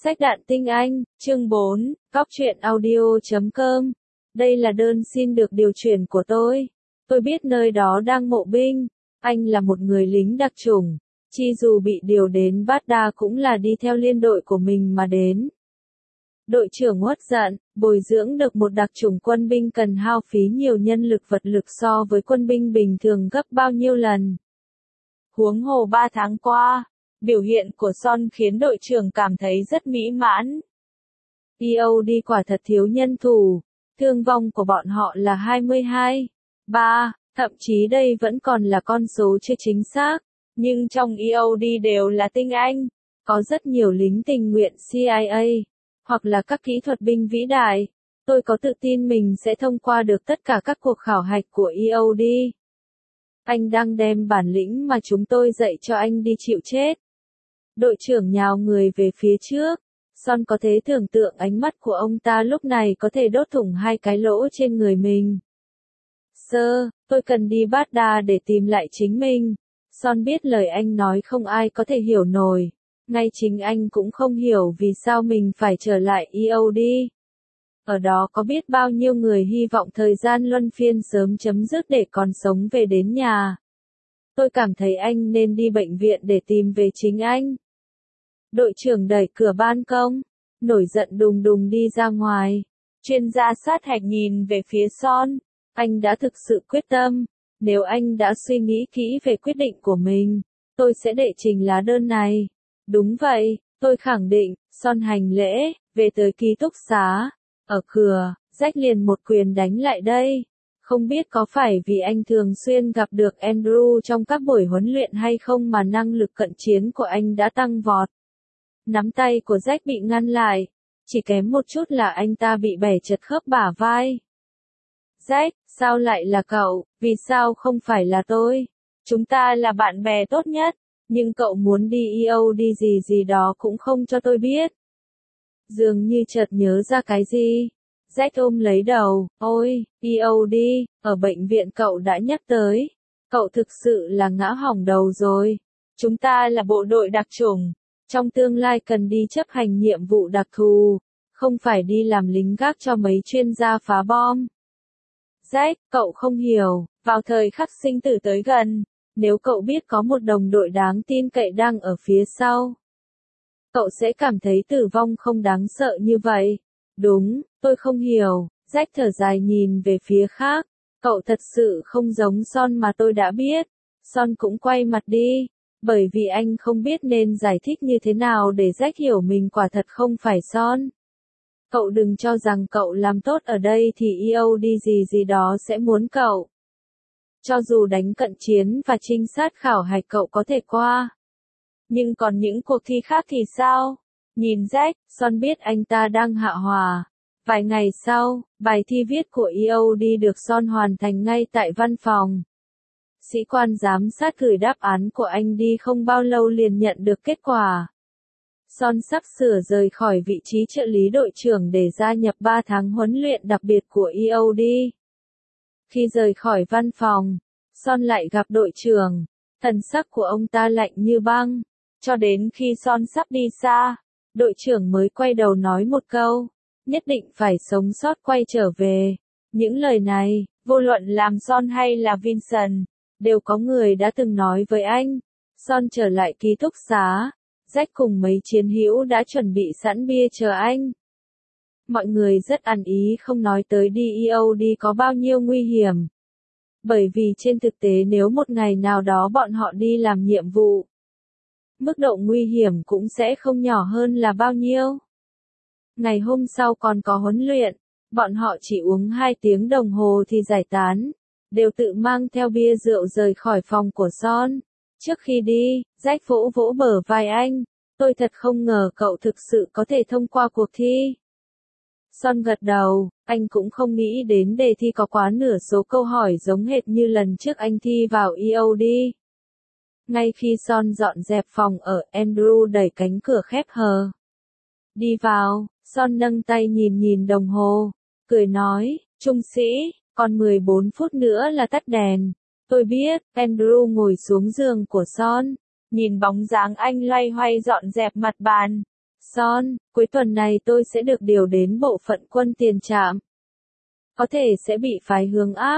Sách đạn tinh Anh, chương 4, Góc truyện audio.com. Đây là đơn xin được điều chuyển của tôi. Tôi biết nơi đó đang mộ binh. Anh là một người lính đặc chủng. Chi dù bị điều đến Baghdad cũng là đi theo liên đội của mình mà đến. Đội trưởng uất giận, bồi dưỡng được một đặc chủng quân binh cần hao phí nhiều nhân lực vật lực so với quân binh bình thường gấp bao nhiêu lần. Huống hồ 3 tháng qua, biểu hiện của Son khiến đội trưởng cảm thấy rất mỹ mãn. EOD quả thật thiếu nhân thủ, thương vong của bọn họ là 22, 3, thậm chí đây vẫn còn là con số chưa chính xác, nhưng trong EOD đều là tinh Anh, có rất nhiều lính tình nguyện CIA, hoặc là các kỹ thuật binh vĩ đại. Tôi có tự tin mình sẽ thông qua được tất cả các cuộc khảo hạch của EOD. Anh đang đem bản lĩnh mà chúng tôi dạy cho anh đi chịu chết. Đội trưởng nhào người về phía trước. Son có thể tưởng tượng ánh mắt của ông ta lúc này có thể đốt thủng 2 cái lỗ trên người mình. Sir, tôi cần đi Baghdad để tìm lại chính mình. Son biết lời anh nói không ai có thể hiểu nổi. Ngay chính anh cũng không hiểu vì sao mình phải trở lại EOD. Ở đó có biết bao nhiêu người hy vọng thời gian luân phiên sớm chấm dứt để còn sống về đến nhà. Tôi cảm thấy anh nên đi bệnh viện để tìm về chính anh. Đội trưởng đẩy cửa ban công, nổi giận đùng đùng đi ra ngoài. Chuyên gia sát hạch nhìn về phía Son. Anh đã thực sự quyết tâm. Nếu anh đã suy nghĩ kỹ về quyết định của mình, tôi sẽ đệ trình lá đơn này. Đúng vậy, tôi khẳng định. Son hành lễ, về tới ký túc xá. Ở cửa, Jack liền một quyền đánh lại đây. Không biết có phải vì anh thường xuyên gặp được Andrew trong các buổi huấn luyện hay không mà năng lực cận chiến của anh đã tăng vọt. Nắm tay của Jack bị ngăn lại. Chỉ kém một chút là anh ta bị bẻ chật khớp bả vai. Jack, sao lại là cậu, vì sao không phải là tôi? Chúng ta là bạn bè tốt nhất, nhưng cậu muốn đi EOD gì đó cũng không cho tôi biết. Dường như chợt nhớ ra cái gì. Jack ôm lấy đầu, ôi, EOD, ở bệnh viện cậu đã nhắc tới. Cậu thực sự là ngã hỏng đầu rồi. Chúng ta là bộ đội đặc chủng. Trong tương lai cần đi chấp hành nhiệm vụ đặc thù, không phải đi làm lính gác cho mấy chuyên gia phá bom. Jack, cậu không hiểu, vào thời khắc sinh tử tới gần, nếu cậu biết có một đồng đội đáng tin cậy đang ở phía sau, cậu sẽ cảm thấy tử vong không đáng sợ như vậy. Đúng, tôi không hiểu. Jack thở dài nhìn về phía khác. Cậu thật sự không giống Son mà tôi đã biết. Son cũng quay mặt đi. Bởi vì anh không biết nên giải thích như thế nào để Jack hiểu mình quả thật không phải Son. Cậu đừng cho rằng cậu làm tốt ở đây thì EOD gì đó sẽ muốn cậu. Cho dù đánh cận chiến và trinh sát khảo hạch cậu có thể qua. Nhưng còn những cuộc thi khác thì sao? Nhìn Jack, Son biết anh ta đang hạ hòa. Vài ngày sau, bài thi viết của EOD được Son hoàn thành ngay tại văn phòng. Sĩ quan giám sát gửi đáp án của anh đi không bao lâu liền nhận được kết quả. Son sắp sửa rời khỏi vị trí trợ lý đội trưởng để gia nhập 3 tháng huấn luyện đặc biệt của EOD. Khi rời khỏi văn phòng, Son lại gặp đội trưởng. Thần sắc của ông ta lạnh như băng. Cho đến khi Son sắp đi xa, đội trưởng mới quay đầu nói một câu, nhất định phải sống sót quay trở về. Những lời này, vô luận làm Son hay là Vincent, đều có người đã từng nói với anh. Son trở lại ký túc xá, Jack cùng mấy chiến hữu đã chuẩn bị sẵn bia chờ anh. Mọi người rất ăn ý không nói tới đi EOD có bao nhiêu nguy hiểm. Bởi vì trên thực tế nếu một ngày nào đó bọn họ đi làm nhiệm vụ, mức độ nguy hiểm cũng sẽ không nhỏ hơn là bao nhiêu. Ngày hôm sau còn có huấn luyện, bọn họ chỉ uống 2 tiếng đồng hồ thì giải tán, đều tự mang theo bia rượu rời khỏi phòng của Son. Trước khi đi, Jack vỗ vỗ bờ vai anh, tôi thật không ngờ cậu thực sự có thể thông qua cuộc thi. Son gật đầu, anh cũng không nghĩ đến đề thi có quá nửa số câu hỏi giống hệt như lần trước anh thi vào EOD. Ngay khi Son dọn dẹp phòng ở, Andrew đẩy cánh cửa khép hờ. Đi vào, Son nâng tay nhìn đồng hồ, cười nói, trung sĩ, còn 14 phút nữa là tắt đèn. Tôi biết. Andrew ngồi xuống giường của Son, nhìn bóng dáng anh loay hoay dọn dẹp mặt bàn. Son, cuối tuần này tôi sẽ được điều đến bộ phận quân tiền trạm. Có thể sẽ bị phái hướng áp.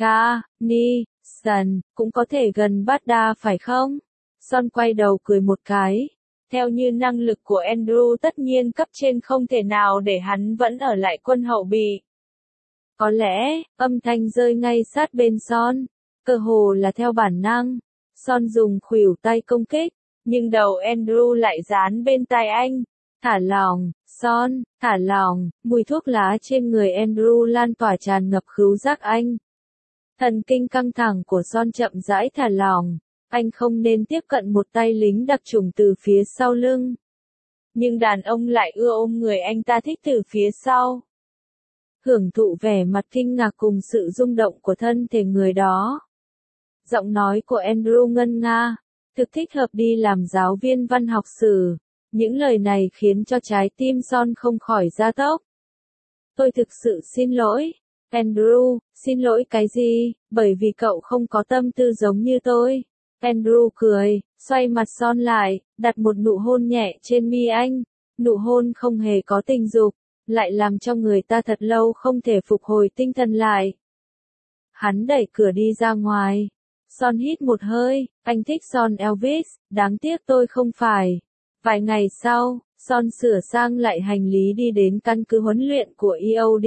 Sần, cũng có thể gần Baghdad phải không? Son quay đầu cười một cái. Theo như năng lực của Andrew tất nhiên cấp trên không thể nào để hắn vẫn ở lại quân hậu bị. Có lẽ, âm thanh rơi ngay sát bên Son. Cơ hồ là theo bản năng. Son dùng khuỷu tay công kích, nhưng đầu Andrew lại dán bên tai anh. Thả lỏng, Son, thả lỏng, mùi thuốc lá trên người Andrew lan tỏa tràn ngập khứu giác anh. Thần kinh căng thẳng của Son chậm rãi thả lỏng, anh không nên tiếp cận một tay lính đặc chủng từ phía sau lưng. Nhưng đàn ông lại ưa ôm người anh ta thích từ phía sau. Hưởng thụ vẻ mặt kinh ngạc cùng sự rung động của thân thể người đó. Giọng nói của Andrew ngân nga, thực thích hợp đi làm giáo viên văn học sử. Những lời này khiến cho trái tim Son không khỏi gia tốc. Tôi thực sự xin lỗi, Andrew, xin lỗi cái gì, bởi vì cậu không có tâm tư giống như tôi. Andrew cười, xoay mặt Son lại, đặt một nụ hôn nhẹ trên mi anh. Nụ hôn không hề có tình dục, lại làm cho người ta thật lâu không thể phục hồi tinh thần lại. Hắn đẩy cửa đi ra ngoài. Son hít một hơi, anh thích Son Elvis, đáng tiếc tôi không phải. Vài ngày sau, Son sửa sang lại hành lý đi đến căn cứ huấn luyện của EOD.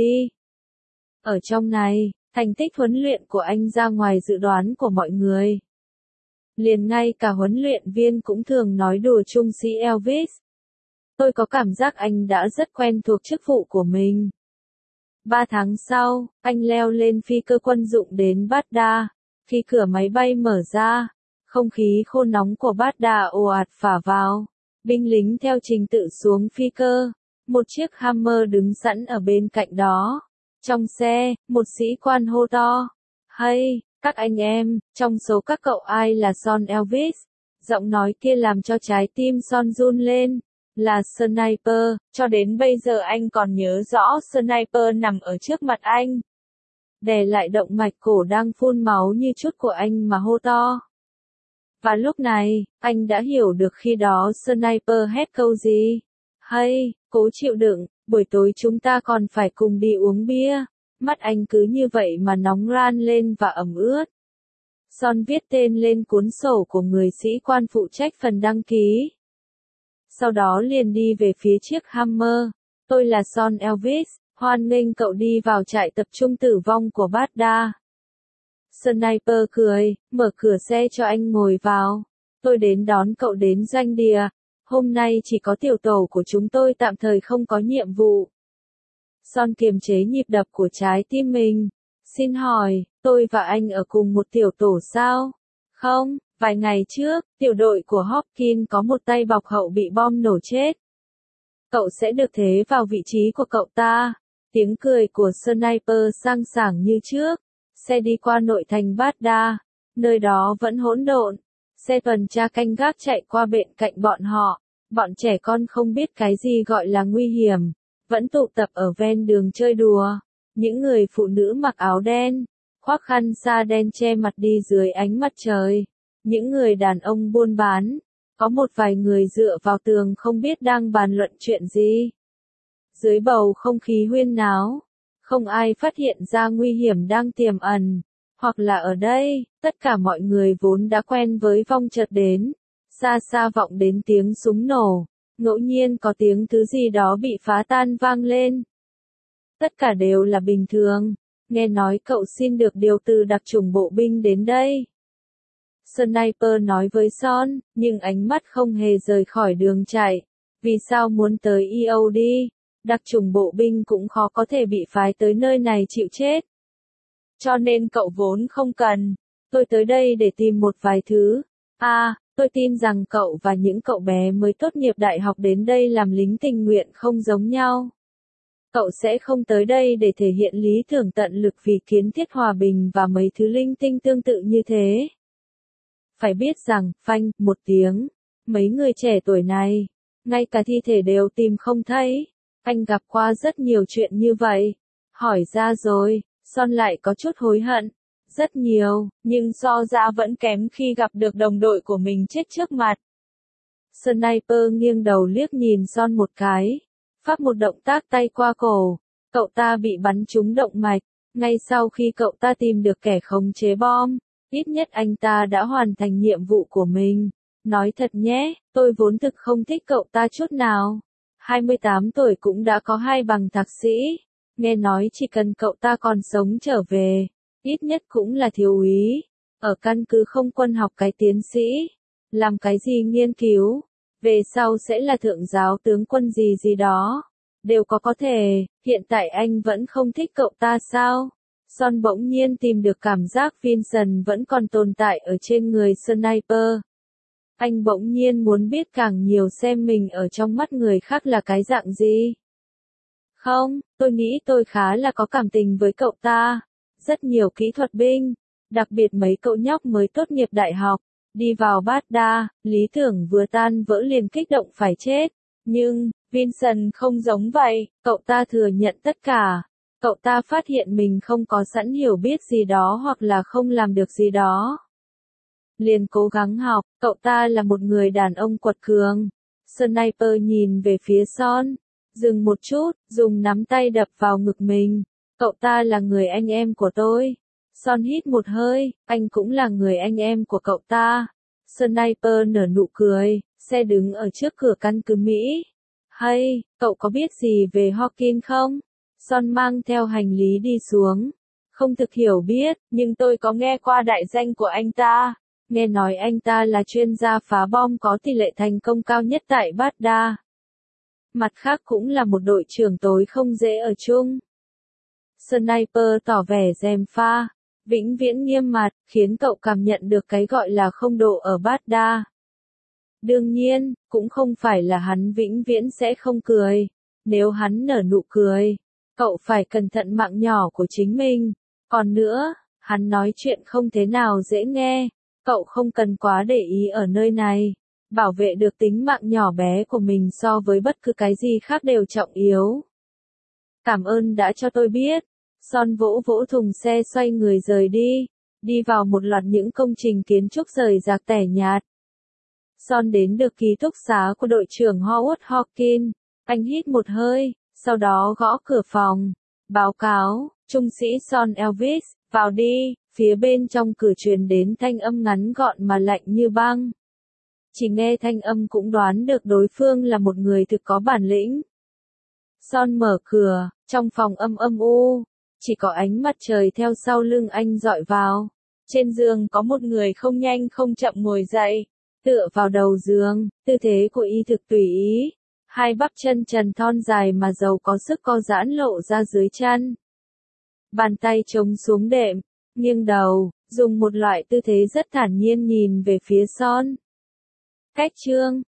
Ở trong này, thành tích huấn luyện của anh ra ngoài dự đoán của mọi người. Liền ngay cả huấn luyện viên cũng thường nói đùa trung sĩ Elvis. Tôi có cảm giác anh đã rất quen thuộc chức vụ của mình. 3 tháng sau, anh leo lên phi cơ quân dụng đến Baghdad. Khi cửa máy bay mở ra, không khí khô nóng của Baghdad ồ ạt phả vào. Binh lính theo trình tự xuống phi cơ. Một chiếc Hammer đứng sẵn ở bên cạnh đó. Trong xe, một sĩ quan hô to. Hay, các anh em, trong số các cậu ai là Son Elvis? Giọng nói kia làm cho trái tim Son run lên. Là Sniper, cho đến bây giờ anh còn nhớ rõ Sniper nằm ở trước mặt anh. Đè lại động mạch cổ đang phun máu như chút của anh mà hô to. Và lúc này, anh đã hiểu được khi đó Sniper hét câu gì. Hay, cố chịu đựng, buổi tối chúng ta còn phải cùng đi uống bia. Mắt anh cứ như vậy mà nóng ran lên và ẩm ướt. Son viết tên lên cuốn sổ của người sĩ quan phụ trách phần đăng ký. Sau đó liền đi về phía chiếc Hammer. Tôi là Son Elvis, hoan nghênh cậu đi vào trại tập trung tử vong của Baghdad. Sniper cười, mở cửa xe cho anh ngồi vào. Tôi đến đón cậu đến doanh địa. Hôm nay chỉ có tiểu tổ của chúng tôi tạm thời không có nhiệm vụ. Son kiềm chế nhịp đập của trái tim mình. Xin hỏi, tôi và anh ở cùng một tiểu tổ sao? Không, vài ngày trước, tiểu đội của Hopkins có một tay bọc hậu bị bom nổ chết. Cậu sẽ được thế vào vị trí của cậu ta. Tiếng cười của Sniper sang sảng như trước. Xe đi qua nội thành Baghdad. Nơi đó vẫn hỗn độn. Xe tuần tra canh gác chạy qua bên cạnh bọn họ. Bọn trẻ con không biết cái gì gọi là nguy hiểm. Vẫn tụ tập ở ven đường chơi đùa. Những người phụ nữ mặc áo đen, khoác khăn sa đen che mặt đi dưới ánh mặt trời. Những người đàn ông buôn bán. Có một vài người dựa vào tường không biết đang bàn luận chuyện gì. Dưới bầu không khí huyên náo, không ai phát hiện ra nguy hiểm đang tiềm ẩn. Hoặc là ở đây, tất cả mọi người vốn đã quen với vong chợt đến. Xa xa vọng đến tiếng súng nổ. Ngẫu nhiên có tiếng thứ gì đó bị phá tan vang lên. Tất cả đều là bình thường. Nghe nói cậu xin được điều từ đặc chủng bộ binh đến đây. Sniper nói với Son, nhưng ánh mắt không hề rời khỏi đường chạy. Vì sao muốn tới EOD? Đặc chủng bộ binh cũng khó có thể bị phái tới nơi này chịu chết. Cho nên cậu vốn không cần. Tôi tới đây để tìm một vài thứ. Tôi tin rằng cậu và những cậu bé mới tốt nghiệp đại học đến đây làm lính tình nguyện không giống nhau. Cậu sẽ không tới đây để thể hiện lý tưởng tận lực vì kiến thiết hòa bình và mấy thứ linh tinh tương tự như thế. Phải biết rằng, phanh, một tiếng, mấy người trẻ tuổi này, ngay cả thi thể đều tìm không thấy. Anh gặp qua rất nhiều chuyện như vậy. Hỏi ra rồi, Son lại có chút hối hận. Rất nhiều, nhưng so ra vẫn kém khi gặp được đồng đội của mình chết trước mặt. Sniper nghiêng đầu liếc nhìn Son một cái, phát một động tác tay qua cổ, cậu ta bị bắn trúng động mạch, ngay sau khi cậu ta tìm được kẻ khống chế bom, ít nhất anh ta đã hoàn thành nhiệm vụ của mình. Nói thật nhé, tôi vốn thực không thích cậu ta chút nào. 28 tuổi cũng đã có 2 bằng thạc sĩ, nghe nói chỉ cần cậu ta còn sống trở về, ít nhất cũng là thiếu úy, ở căn cứ không quân học cái tiến sĩ, làm cái gì nghiên cứu, về sau sẽ là thượng giáo tướng quân gì gì đó, đều có thể, hiện tại anh vẫn không thích cậu ta sao? Son bỗng nhiên tìm được cảm giác Vincent vẫn còn tồn tại ở trên người Sniper. Anh bỗng nhiên muốn biết càng nhiều xem mình ở trong mắt người khác là cái dạng gì. Không, tôi nghĩ tôi khá là có cảm tình với cậu ta. Rất nhiều kỹ thuật binh, đặc biệt mấy cậu nhóc mới tốt nghiệp đại học, đi vào Baghdad, lý tưởng vừa tan vỡ liền kích động phải chết. Nhưng, Vincent không giống vậy, cậu ta thừa nhận tất cả. Cậu ta phát hiện mình không có sẵn hiểu biết gì đó hoặc là không làm được gì đó. Liền cố gắng học, cậu ta là một người đàn ông quật cường. Sniper nhìn về phía Son, dừng một chút, dùng nắm tay đập vào ngực mình. Cậu ta là người anh em của tôi. Son hít một hơi, anh cũng là người anh em của cậu ta. Sniper nở nụ cười, xe đứng ở trước cửa căn cứ Mỹ. Hay, cậu có biết gì về Hawkins không? Son mang theo hành lý đi xuống. Không thực hiểu biết, nhưng tôi có nghe qua đại danh của anh ta. Nghe nói anh ta là chuyên gia phá bom có tỷ lệ thành công cao nhất tại Baghdad. Mặt khác cũng là một đội trưởng tối không dễ ở chung. Sniper tỏ vẻ gièm pha, vĩnh viễn nghiêm mặt, khiến cậu cảm nhận được cái gọi là không độ ở Baghdad. Đương nhiên, cũng không phải là hắn vĩnh viễn sẽ không cười. Nếu hắn nở nụ cười, cậu phải cẩn thận mạng nhỏ của chính mình. Còn nữa, hắn nói chuyện không thế nào dễ nghe. Cậu không cần quá để ý ở nơi này. Bảo vệ được tính mạng nhỏ bé của mình so với bất cứ cái gì khác đều trọng yếu. Cảm ơn đã cho tôi biết. Son vỗ vỗ thùng xe xoay người rời đi. Đi vào một loạt những công trình kiến trúc rời rạc tẻ nhạt. Son đến được ký túc xá của đội trưởng Howard Hawkins. Anh hít một hơi, sau đó gõ cửa phòng. Báo cáo, trung sĩ Son Elvis, vào đi. Phía bên trong cửa truyền đến thanh âm ngắn gọn mà lạnh như băng. Chỉ nghe thanh âm cũng đoán được đối phương là một người thực có bản lĩnh. Son mở cửa, trong phòng âm u, chỉ có ánh mặt trời theo sau lưng anh dọi vào. Trên giường có một người không nhanh không chậm ngồi dậy, tựa vào đầu giường, tư thế của y thực tùy ý. Hai bắp chân trần thon dài mà giàu có sức co giãn lộ ra dưới chân. Bàn tay chống xuống đệm, nghiêng đầu, dùng một loại tư thế rất thản nhiên nhìn về phía Son. Cách chương